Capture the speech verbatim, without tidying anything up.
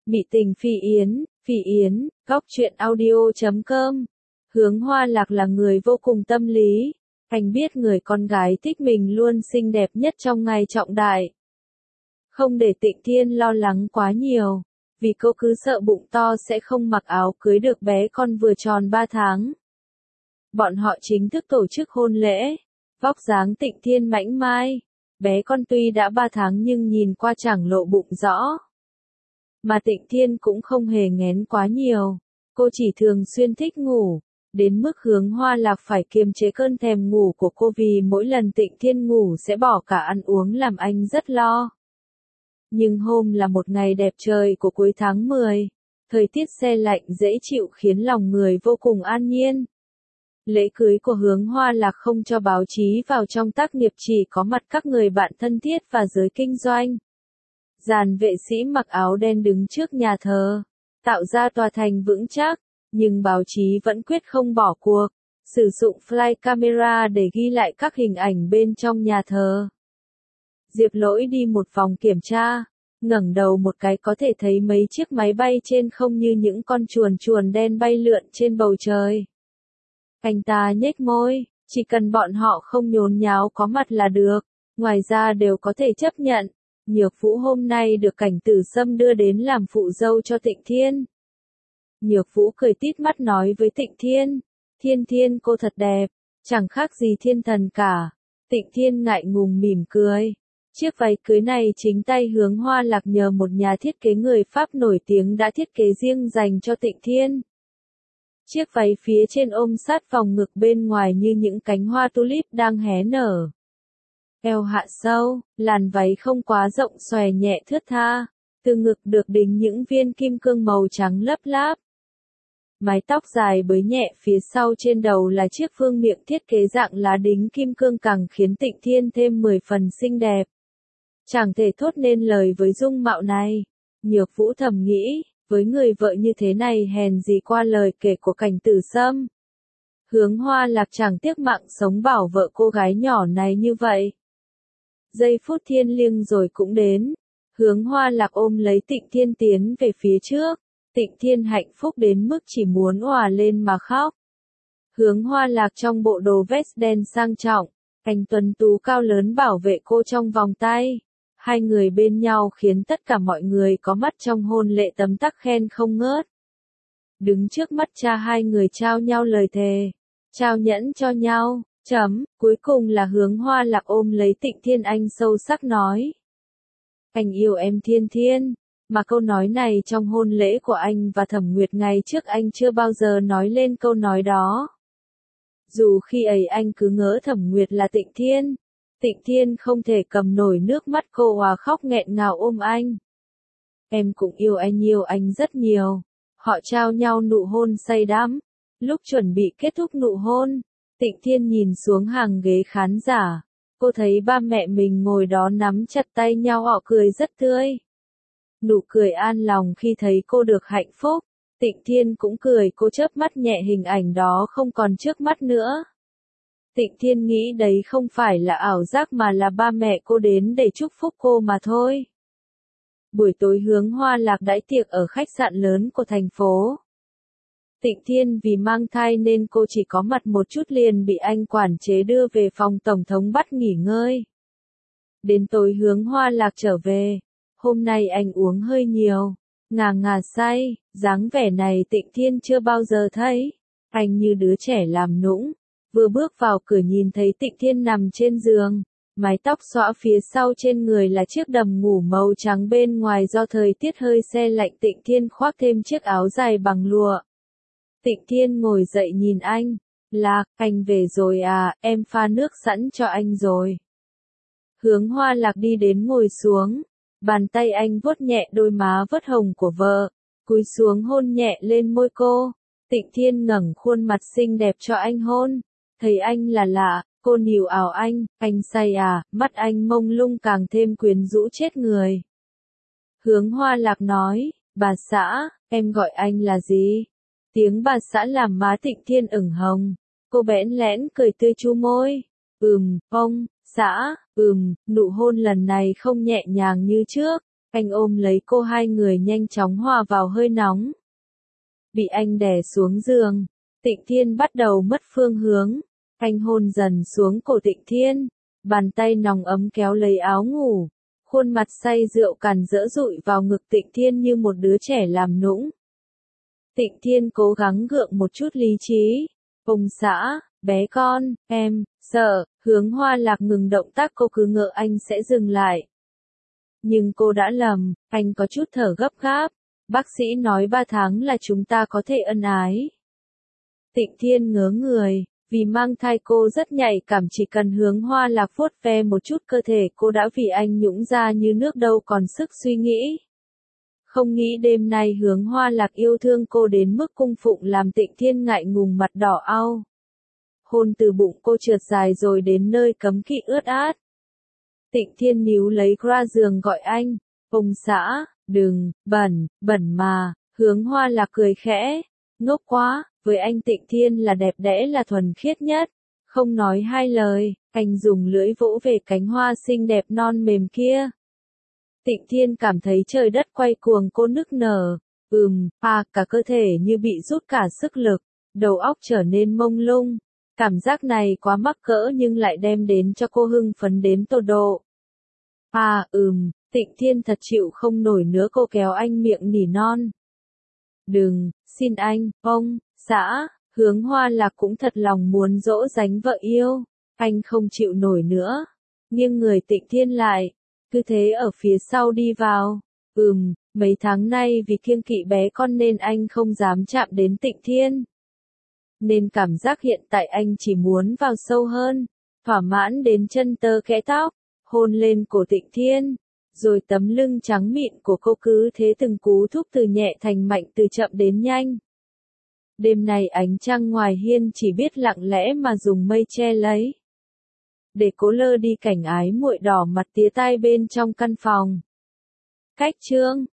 Mị tình Phi Yến, Phi Yến, góc truyện audio chấm com. Hướng Hoa Lạc là người vô cùng tâm lý. Anh biết người con gái thích mình luôn xinh đẹp nhất trong ngày trọng đại. Không để Tịnh Thiên lo lắng quá nhiều, vì cô cứ sợ bụng to sẽ không mặc áo cưới được bé con vừa tròn ba tháng. Bọn họ chính thức tổ chức hôn lễ. Vóc dáng Tịnh Thiên mảnh mai. Bé con tuy đã ba tháng nhưng nhìn qua chẳng lộ bụng rõ. Mà Tịnh Thiên cũng không hề nghén quá nhiều. Cô chỉ thường xuyên thích ngủ. Đến mức Hướng Hoa Lạc phải kiềm chế cơn thèm ngủ của cô vì mỗi lần Tịnh Thiên ngủ sẽ bỏ cả ăn uống làm anh rất lo. Nhưng hôm là một ngày đẹp trời của cuối tháng mười. Thời tiết se lạnh dễ chịu khiến lòng người vô cùng an nhiên. Lễ cưới của Hướng Hoa Lạc không cho báo chí vào trong tác nghiệp, chỉ có mặt các người bạn thân thiết và giới kinh doanh. Dàn vệ sĩ mặc áo đen đứng trước nhà thờ, tạo ra tòa thành vững chắc, nhưng báo chí vẫn quyết không bỏ cuộc, sử dụng fly camera để ghi lại các hình ảnh bên trong nhà thờ. Diệp Lỗi đi một vòng kiểm tra, ngẩng đầu một cái có thể thấy mấy chiếc máy bay trên không như những con chuồn chuồn đen bay lượn trên bầu trời. Anh ta nhếch môi, chỉ cần bọn họ không nhốn nháo có mặt là được, ngoài ra đều có thể chấp nhận. Nhược Vũ hôm nay được Cảnh Tử Sâm đưa đến làm phụ dâu cho Tịnh Thiên. Nhược Vũ cười tít mắt nói với Tịnh Thiên, Thiên Thiên cô thật đẹp, chẳng khác gì thiên thần cả. Tịnh Thiên ngại ngùng mỉm cười. Chiếc váy cưới này chính tay Hướng Hoa Lạc nhờ một nhà thiết kế người Pháp nổi tiếng đã thiết kế riêng dành cho Tịnh Thiên. Chiếc váy phía trên ôm sát vòng ngực, bên ngoài như những cánh hoa tulip đang hé nở. Eo hạ sâu, làn váy không quá rộng xòe nhẹ thướt tha, từ ngực được đính những viên kim cương màu trắng lấp láp. Mái tóc dài bới nhẹ phía sau, trên đầu là chiếc vương miện thiết kế dạng lá đính kim cương càng khiến Tịnh Thiên thêm mười phần xinh đẹp. Chẳng thể thốt nên lời với dung mạo này. Nhược Vũ thầm nghĩ, với người vợ như thế này hèn gì qua lời kể của Cảnh Tử Sâm. Hướng Hoa Lạc chẳng tiếc mạng sống bảo vợ cô gái nhỏ này như vậy. Giây phút thiêng liêng rồi cũng đến. Hướng Hoa Lạc ôm lấy Tịnh Thiên tiến về phía trước. Tịnh Thiên hạnh phúc đến mức chỉ muốn òa lên mà khóc. Hướng Hoa Lạc trong bộ đồ vest đen sang trọng, anh tuấn tú cao lớn bảo vệ cô trong vòng tay. Hai người bên nhau khiến tất cả mọi người có mắt trong hôn lễ tấm tắc khen không ngớt. Đứng trước mắt cha hai người trao nhau lời thề, trao nhẫn cho nhau, chấm, cuối cùng là Hướng Hoa Lạc ôm lấy Tịnh Thiên, anh sâu sắc nói. Anh yêu em Thiên Thiên, mà câu nói này trong hôn lễ của anh và Thẩm Nguyệt ngày trước anh chưa bao giờ nói lên câu nói đó. Dù khi ấy anh cứ ngỡ Thẩm Nguyệt là Tịnh Thiên. Tịnh Thiên không thể cầm nổi nước mắt, cô hòa khóc nghẹn ngào ôm anh. Em cũng yêu anh, yêu anh rất nhiều. Họ trao nhau nụ hôn say đắm. Lúc chuẩn bị kết thúc nụ hôn, Tịnh Thiên nhìn xuống hàng ghế khán giả. Cô thấy ba mẹ mình ngồi đó nắm chặt tay nhau, họ cười rất tươi. Nụ cười an lòng khi thấy cô được hạnh phúc. Tịnh Thiên cũng cười, cô chớp mắt nhẹ, hình ảnh đó không còn trước mắt nữa. Tịnh Thiên nghĩ đấy không phải là ảo giác mà là ba mẹ cô đến để chúc phúc cô mà thôi. Buổi tối Hướng Hoa Lạc đãi tiệc ở khách sạn lớn của thành phố. Tịnh Thiên vì mang thai nên cô chỉ có mặt một chút liền bị anh quản chế đưa về phòng tổng thống bắt nghỉ ngơi. Đến tối Hướng Hoa Lạc trở về. Hôm nay anh uống hơi nhiều, ngà ngà say, dáng vẻ này Tịnh Thiên chưa bao giờ thấy. Anh như đứa trẻ làm nũng. Vừa bước vào cửa nhìn thấy Tịnh Thiên nằm trên giường, mái tóc xõa phía sau, trên người là chiếc đầm ngủ màu trắng, bên ngoài do thời tiết hơi se lạnh Tịnh Thiên khoác thêm chiếc áo dài bằng lụa. Tịnh Thiên ngồi dậy nhìn anh, Lạc, anh về rồi à, em pha nước sẵn cho anh rồi. Hướng Hoa Lạc đi đến ngồi xuống, bàn tay anh vuốt nhẹ đôi má vớt hồng của vợ, cúi xuống hôn nhẹ lên môi cô. Tịnh Thiên ngẩng khuôn mặt xinh đẹp cho anh hôn. Thấy anh là lạ, cô níu áo anh, anh say à, mắt anh mông lung càng thêm quyến rũ chết người. Hướng Hoa Lạc nói, bà xã, em gọi anh là gì? Tiếng bà xã làm má Tịnh Thiên ửng hồng. Cô bẽn lẽn cười tươi chu môi. Ừm, ông, xã, ừm, nụ hôn lần này không nhẹ nhàng như trước. Anh ôm lấy cô, hai người nhanh chóng hòa vào hơi nóng. Bị anh đè xuống giường, Tịnh Thiên bắt đầu mất phương hướng. Anh hôn dần xuống cổ Tịnh Thiên, bàn tay nóng ấm kéo lấy áo ngủ, khuôn mặt say rượu càn rỡ rụi vào ngực Tịnh Thiên như một đứa trẻ làm nũng. Tịnh Thiên cố gắng gượng một chút lý trí. Ông xã, bé con, em, sợ, Hướng Hoa Lạc ngừng động tác, cô cứ ngỡ anh sẽ dừng lại. Nhưng cô đã lầm, anh có chút thở gấp gáp. Bác sĩ nói ba tháng là chúng ta có thể ân ái. Tịnh Thiên ngớ người, vì mang thai cô rất nhạy cảm, chỉ cần Hướng Hoa Lạc vuốt ve một chút cơ thể cô đã vì anh nhũng ra như nước, đâu còn sức suy nghĩ. Không nghĩ đêm nay Hướng Hoa Lạc yêu thương cô đến mức cung phụng làm Tịnh Thiên ngại ngùng mặt đỏ au. Hôn từ bụng cô trượt dài rồi đến nơi cấm kỵ ướt át. Tịnh Thiên níu lấy ra giường gọi anh, ông xã, đừng, bẩn, bẩn mà. Hướng Hoa Lạc cười khẽ, ngốc quá, với anh Tịnh Thiên là đẹp đẽ là thuần khiết nhất. Không nói hai lời, anh dùng lưỡi vỗ về cánh hoa xinh đẹp non mềm kia. Tịnh Thiên cảm thấy trời đất quay cuồng, cô nức nở, ừm, à, cả cơ thể như bị rút cả sức lực, đầu óc trở nên mông lung. Cảm giác này quá mắc cỡ nhưng lại đem đến cho cô hưng phấn đến tột độ. À, ừm, Tịnh Thiên thật chịu không nổi nữa, cô kéo anh miệng nỉ non. Đừng, xin anh, ông, xã. Hướng Hoa Lạc cũng thật lòng muốn dỗ dành vợ yêu. Anh không chịu nổi nữa. Nghiêng người Tịnh Thiên lại. Cứ thế ở phía sau đi vào. Ừm, mấy tháng nay vì kiêng kỵ bé con nên anh không dám chạm đến Tịnh Thiên. Nên cảm giác hiện tại anh chỉ muốn vào sâu hơn. Thỏa mãn đến chân tơ kẽ tóc. Hôn lên cổ Tịnh Thiên. Rồi tấm lưng trắng mịn của cô cứ thế từng cú thúc từ nhẹ thành mạnh, từ chậm đến nhanh. Đêm này ánh trăng ngoài hiên chỉ biết lặng lẽ mà dùng mây che lấy. Để cố lơ đi cảnh ái muội đỏ mặt tía tai bên trong căn phòng. Cách chương